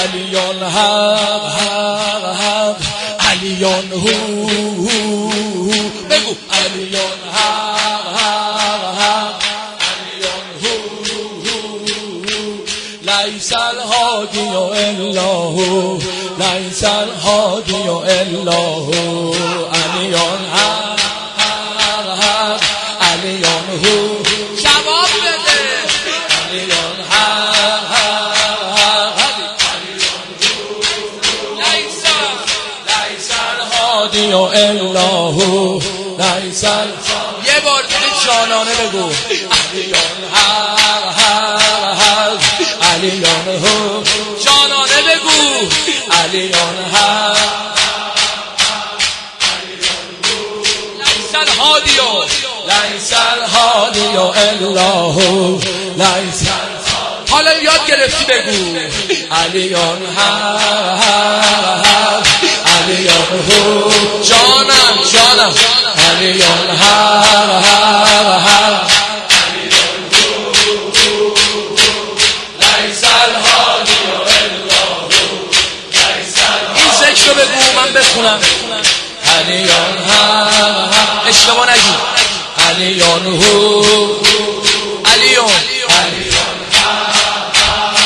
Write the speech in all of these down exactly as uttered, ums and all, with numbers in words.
علیان حق حق حق علیان هو بگو علیان حق حق حق علیان هو لیس الهادی الا هو لیس الهادی الا هو علیان حق حق حق علیان هو جواب بده علیان حق حق حق علیان هو لیس لیس الهادی الا هو لیس یه بار دیگه جانانه بگو علیان حق حق حق علیان هو جانانه بگو علیان حق لیس الهادی لیس الهادی الا هو لیس. حالا یاد گرفتی بگو علیان حق حق علیان هو جانم جانم علیان حق حق حق علیان هو لیس الهادی الا هو لیس. این ذکر رو بگو من بخونم علیان حق حق اشتباه نگی علیان هو علیان علیان حق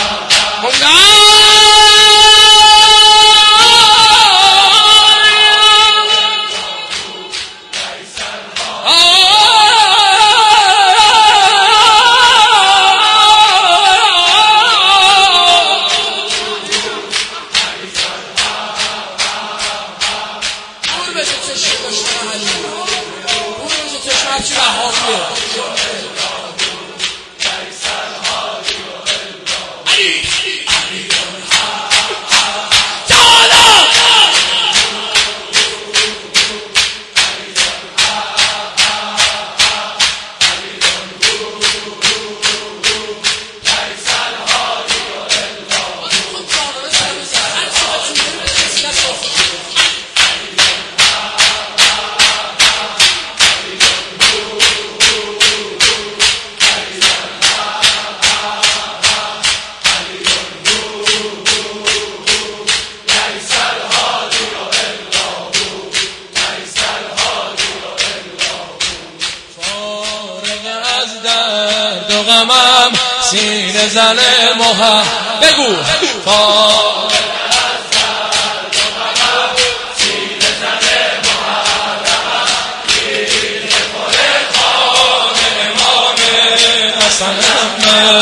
غمم سینه زن محب بگو فارغ از درد و غمم سینه زن محب ریزه پر خواب امام حسنم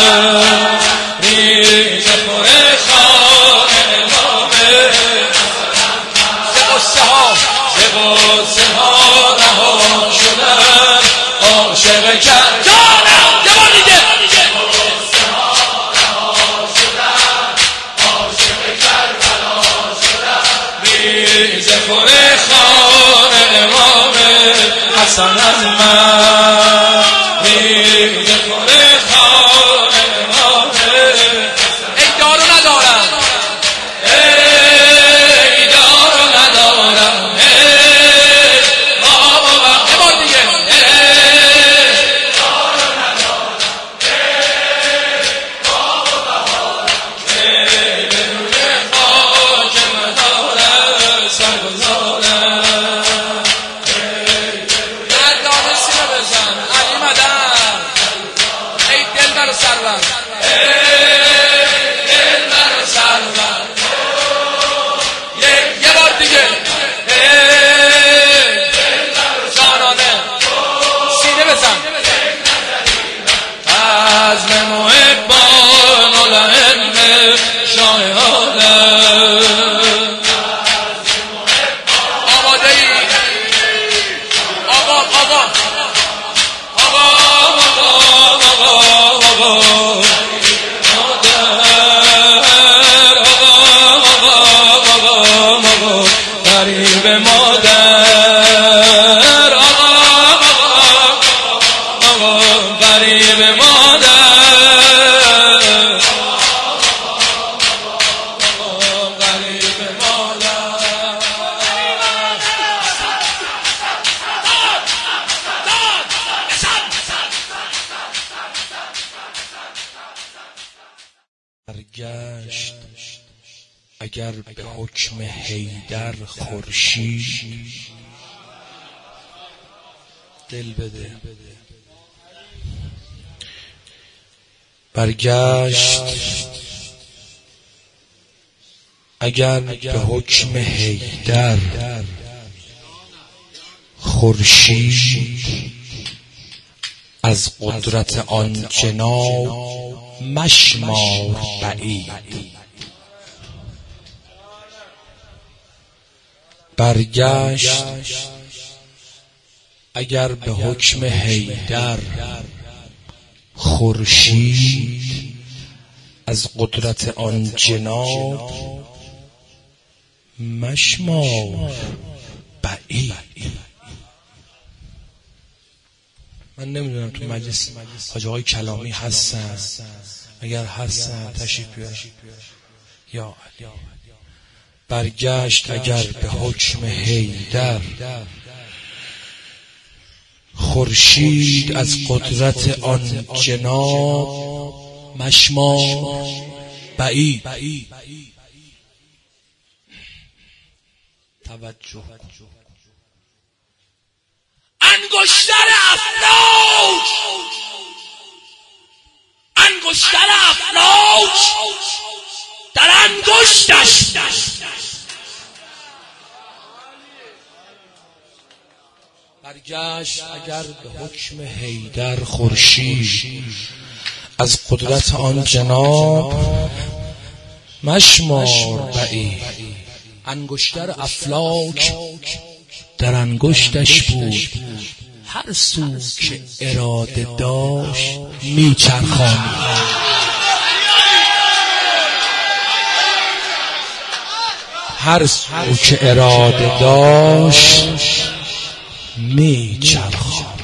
ریزه پر خواب امام حسنم ز قصه ها ز قصه ها رها شدم عاشق کردم زفر خان امام حسنم من زفر خان امام ای دارو ندارم ای دارو ندارم ای بابا یه بار دیگه ای دارو ندارم ای بابا بهارم ای بدون خاک مدارم سرگزارم در داغ سینه بزن علی مدن ای دل بر سرور ای دل بر سرور یه بار دیگه ای جانانه سینه بزن عزم محبان و لعلم شاه عالم غریب مادر آقا آقا غریب مادر غریب مادر اگر به حکم حیدر خورشید دل بده برگشت، اگر به حکم حیدر خورشید از قدرت آن جناب مشمار بعید. برگشت، اگر به حکم حیدر خورشید از قدرت آن جناب مشمار بعید. من نمیدونم تو مجلس حاجی آقای کلامی هستن، اگر هستن تشریف بیارن. یا علی. برگشت، اگر به حکم حیدر خورشید از قدرت آن جناب مشمار بعید. توجه، انگشتر افلاک، انگشتر افلاک در انگشتش. برگشت، اگر به حکم حیدر خورشید از قدرت آن جناب مشمار بعید. انگشتر افلاک در انگشتش بود، هر سو که اراده داشت میچرخاند. هر سو که اراده داشت میچرخاند.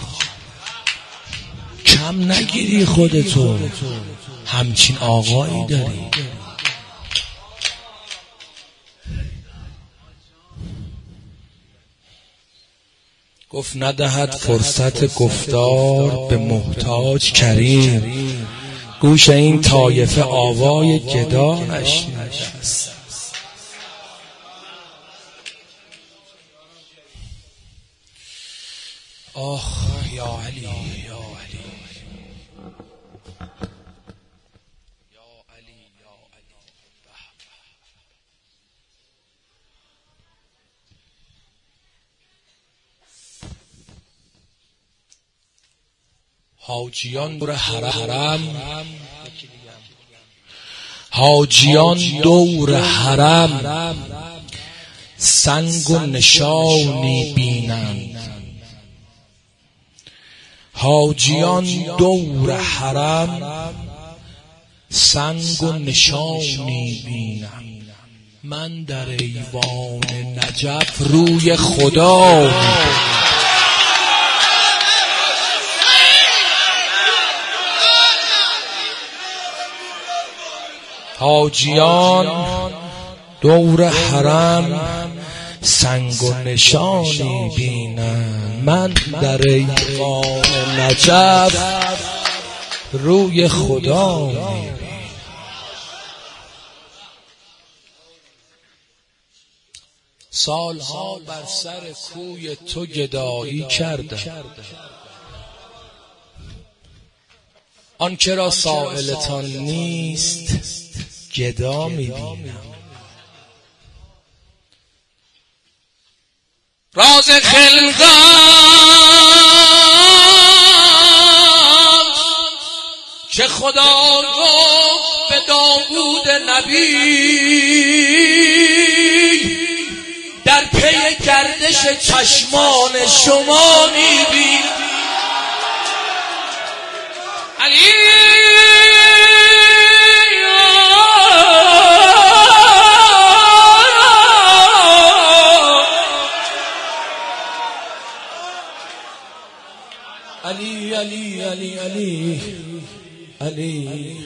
کم نگیری خودتو، همچین آقایی داری. گفت ندهد فرصت گفتار به محتاج کریم، گوش این طایفه آوای گدا نشنیده است. آخ یا علی، یا علی، یا علی، یا علی. حاجیان دور حرم، حاجیان دور حرم سنگ و نشانی بینند. حاجیان دور حرم سنگ و نشانی بینند. من در ایوان نجف روی خدا می‌بینم. حاجیان دور حرم سنگ و نشانی بینن، من در ایوان نجف روی خدا میبینم. سالها بر سر کوی تو گدایی کردم، آن که را سائلتان نیست گدا میبینم. راز خلقت که خدا گفت به داوود نبی، در پی گردش چشمان شما میبینم. علی علی علی علی علی علی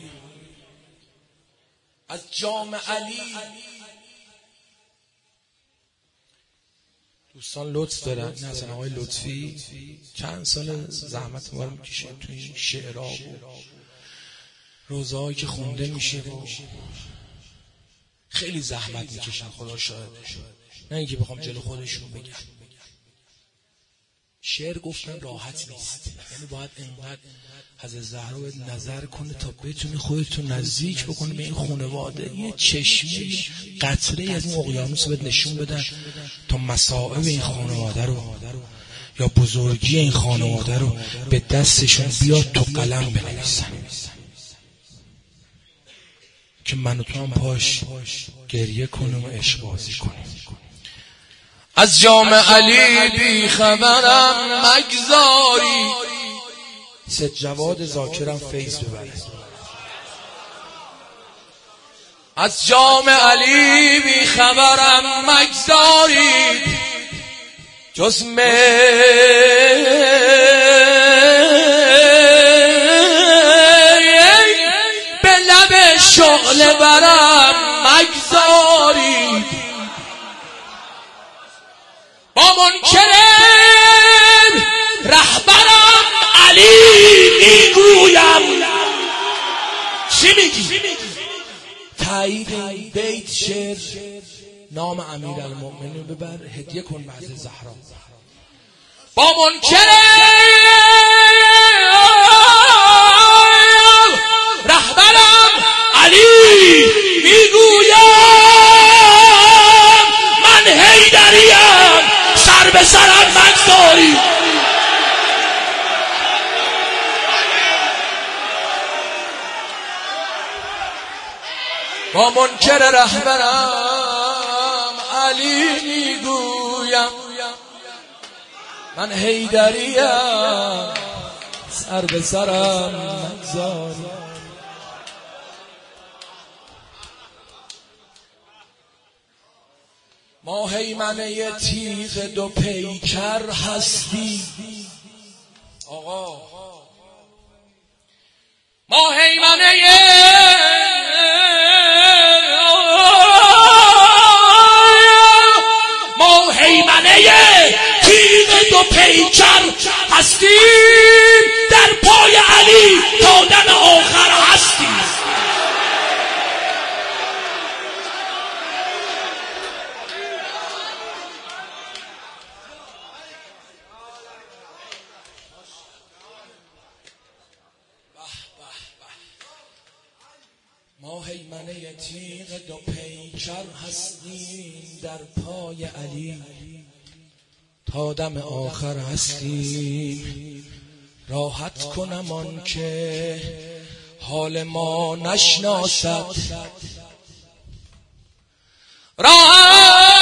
از جام علی. دوستان لطف دارن، این حسن آقای لطفی چند سال زحمت ما رو میکشه تو این شعرها و روزهایی که خونده میشه و خیلی زحمت میکشن، خدا شاهده، نه اینکه بخوام جلو خودشون بگم. شعر گفتن راحت نیست، یعنی باید اینقدر حضرت زهرا باید نظر کنه تا بتونی خودتون نزدیک بکنه به این خانواده، یه چشمه قطره از این اقیانوس بهت نشون بدن تا مصائب این خانواده رو یا بزرگی این خانواده رو به دستشون بیاد تو قلم بنویسن که من و تو هم پاش گریه کنیم و عشق بازی کنیم. از جام علی بی خبرم مگذاری. سید جواد ذاکرم فیض ببره. از جام علی بی خبرم مگذاری، جز می به لب شعله برم مگذاری. با منکرم رهبرم علی میگویم. چی میگی؟ تایید این بیت شعر نام امیرالمؤمنین ببر هدیه کن به حضرت زهرا. با منکرم رهبرم علی میگویم، من حیدریم سر به سرم مگذاری. با منکر رهبرم علی میگویم، من حیدریم سر به سرم مگذاری. ما هیمنه تیغ دو پیکر هستی. آقا ما هیمنه ما هیمنه تیغ دو پیکر هستیم، در پای علی تا دم آخر هستیم. ما هیمنه تیغ دو پیکر هستیم، در پای علی تا دم آخر هستیم. راحت کنم آن که حال ما نشناسد، راحت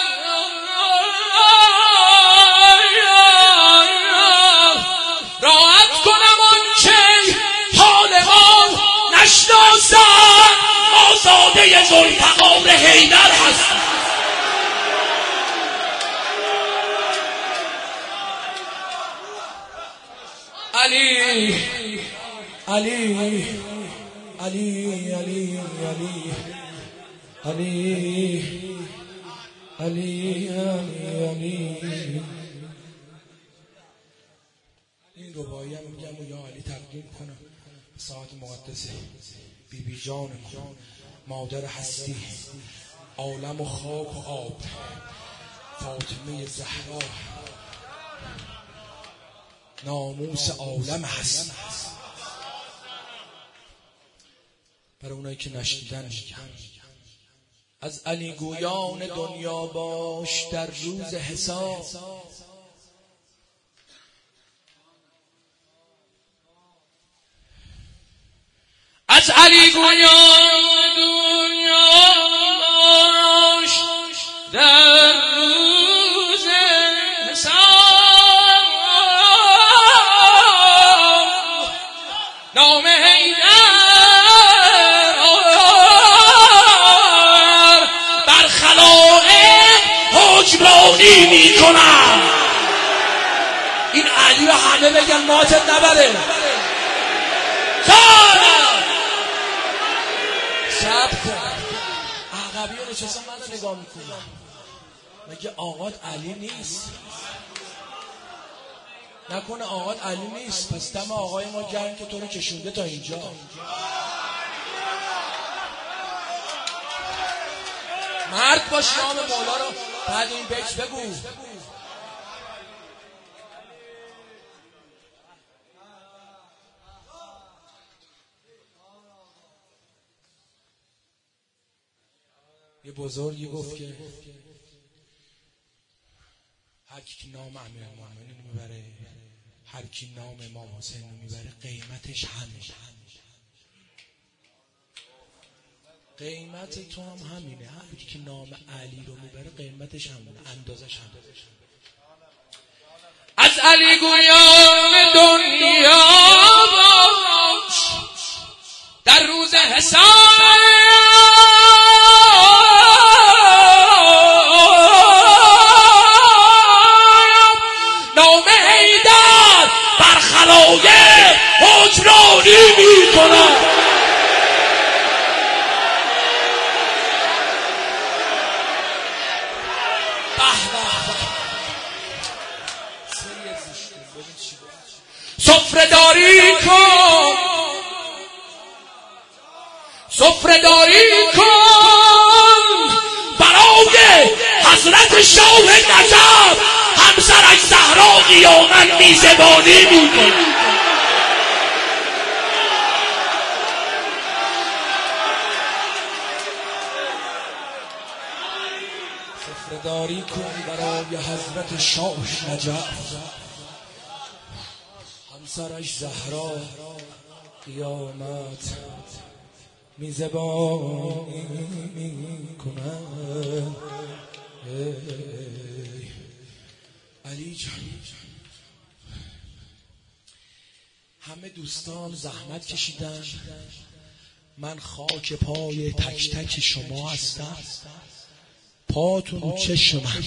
راحت کنم آن که حال ما نشناسد. آزاده ذوالفقار حیدر هستم. علی علی علی علی علی علی علی علی. این رباعی هم میگم و یا علی تقدیم کنم به ساعت مقدسه بی بی جان مادر هستی، عالم و خاک و آب، فاطمه زهرا ناموس عالم هست. برای اونایی که نشنیدن میگم، از علی گویان دنیا باش در روز حساب. از علی گویان دنیا باش در روز حساب. نام حیدر بر خلائق حکمرانی می کنم. این علی رو همه بگن ماتت نبره. شب کن عقبی رو نشستم من رو نگاه میکنم، مگه آقات علی نیست؟ نکنه آقات علی نیست؟ پس دم آقای ما گرم که تو رو کشونده تا اینجا. مرد باش نام مولا رو بعد این بیت بگو. یه بزرگی گفت که هر کی نام امیرالمومنین میبره، هر کی نام امام حسین میبره قیمتش همه. قیمت تو هم همینه. هر کی نام علی رو میبره قیمتش همونه، اندازش همونه. از علی گویان دنیا باش در روز حساب، نام حیدر بر خلایق حکمرانی میکنه. سفره داری کن، سفره داری کن برای حضرت شاه نجف، همسرش زهرا قیامت میزبانی میکن. سفره داری کن برای حضرت شاه نجف، همسرش زهرا قیامت میزبانی میکنن. علی جان، همه دوستان زحمت کشیدن، من خاک پای تک تک شما هستم، پاتون و چشم من.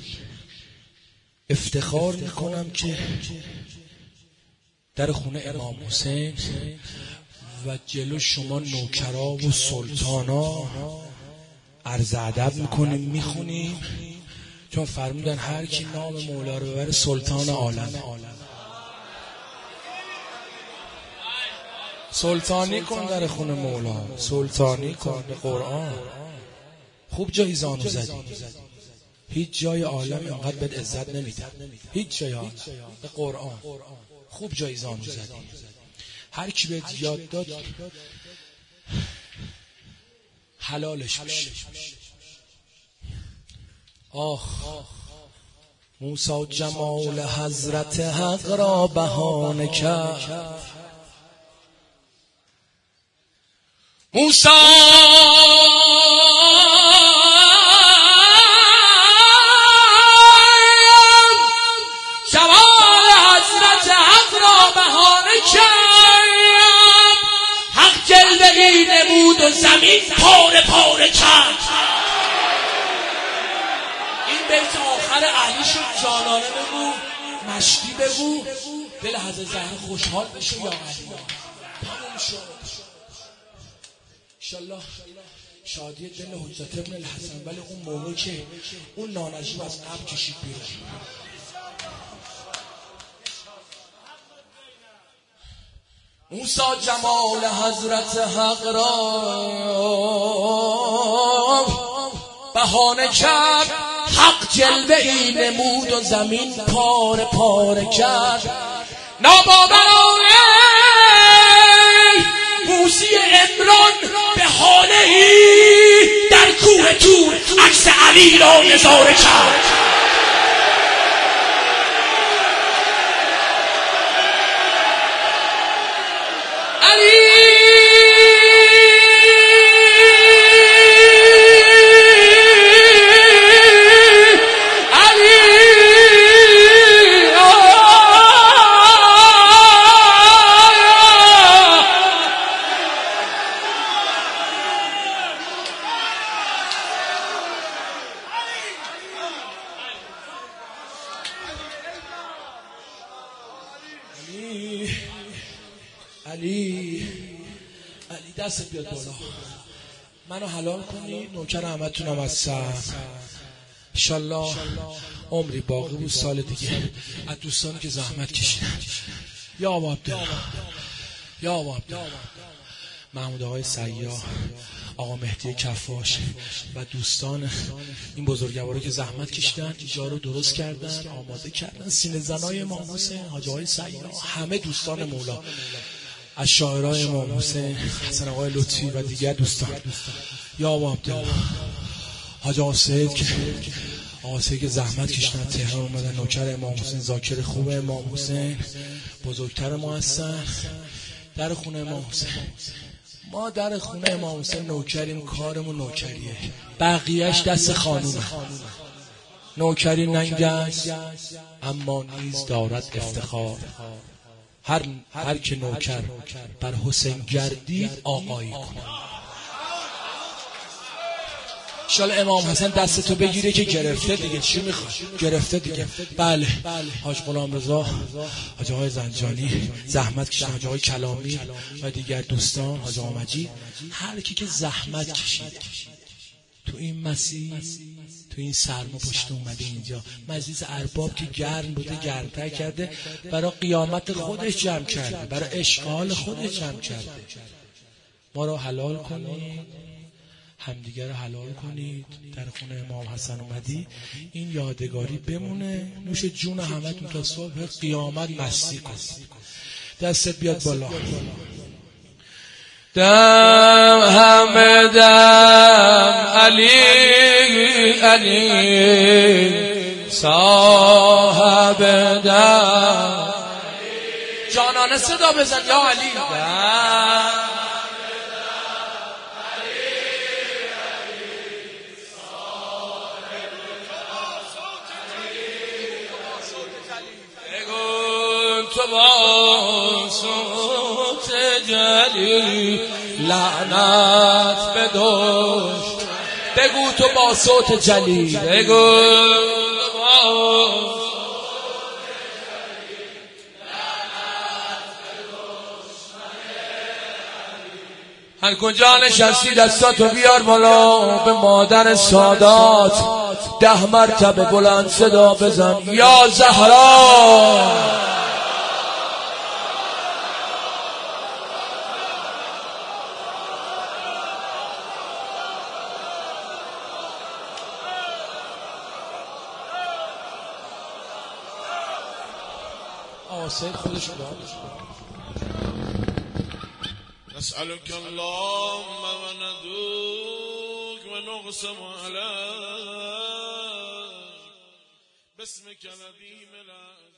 افتخار میکنم که در خونه امام حسین و جلو شما نوکرا و سلطانا عرض ادب میکنیم، میخونیم، چون فرمودن هر کی نام مولا رو ببره سلطان عالمه. سلطانی کن در خونه مولا، سلطانی کن به قرآن. خوب جایی زانو زدی، هیچ جای عالم اینقدر بهت عزت نمیده، هیچ جای عالم. به قرآن خوب جای زانو زدی. هر کی بهت یاد داد حلالش میشه. آخ موسی جمال حضرت حق را بهانه کرد، موسی جمال حضرت حق را بهانه کرد، حق جلوه‌ای نمود و زمین پاره پاره کرد. این بیت آخر اهلی شد، جانانه بگو، مشتی بگو، دل حضرت زهرا خوشحال بشه. یا علی تموم شد. انشالله شادی دل حجت ابن الحسن. ولی اون موقع که اون نانجیب از قبل کشید بیرون، موسی جمال حضرت حق را بهانه کرد، حق جلوه ای نمود و زمین پاره پاره کرد. ناباورانه موسی عمران به حاله ای در کوه طور عکس علی را نظاره کرد. علی علی علی دست بیاد بالا، منو حلال کنی، نوکر همتونم هستم. انشالله عمری باقی بود، سال دیگه از دوستانی که زحمت کشیدن، یا آبا عبدالله، یا آبا عبدالله، محمود آقای سیاه، آقا مهدی کفاش و دوستان این بزرگوارا که زحمت کشیدن، اینجا رو درست کردن، آماده کردن، سینه زنای امام حسین، حاجی های سعینا، همه دوستان مولا، از شاعرای امام حسین، حسن آقای لطفی و دیگر دوستان، یا ابو عبدالله حاجی آقا سید که آقا سید که زحمت کشیدن تهران اومدن، نوکر امام حسین، ذاکر خوب امام حسین، بزرگتر ما هستن. در خونه امام حسین، ما در خونه امام حسین نوکریم، کارمون نوکریه، بقیهش دست خانومه. نوکری ننگ است اما نیز دارد افتخار، هر هر که نوکر بر حسین گردید آقایی کن. انشالله امام حسن دستتو بگیره که گرفته دیگه، چی میخواد؟ گرفته دیگه. بله حاج غلام رضا، حاج آقای زنجانی زحمت کشیدن، حاج آقای کلامی و دیگر دوستان، حاج آقا مجید، هر کی که زحمت کشید تو این مسیر، تو این سرما پشت اومده اینجا، مجلس ارباب که گرم بوده گرمتر کرده، برای قیامت خودش جمع کرده، برای اشغال خودش جمع کرده. ما رو حلال کنید، همدیگر رو حلال کنید. در خونه امام حسن اومدی، این یادگاری بمونه، نوش جون همتون تا صبح قیامت مستی کن. دستت بیاد بالا. دم همه دم علی علی صاحب دم، جانانه صدا بزن یا علی. دم تو با صوت جلی لعنت بدوش، بگو تو با صوت جلی، بگو تو با هر کجا نشستی دستاتو بیار بالا، به مادر سادات ده مرتبه بلند صدا بزن یا زهرا. آسید خودش رو نسألك اللهم وندوك ونقسم عليك باسمك الذي ملأ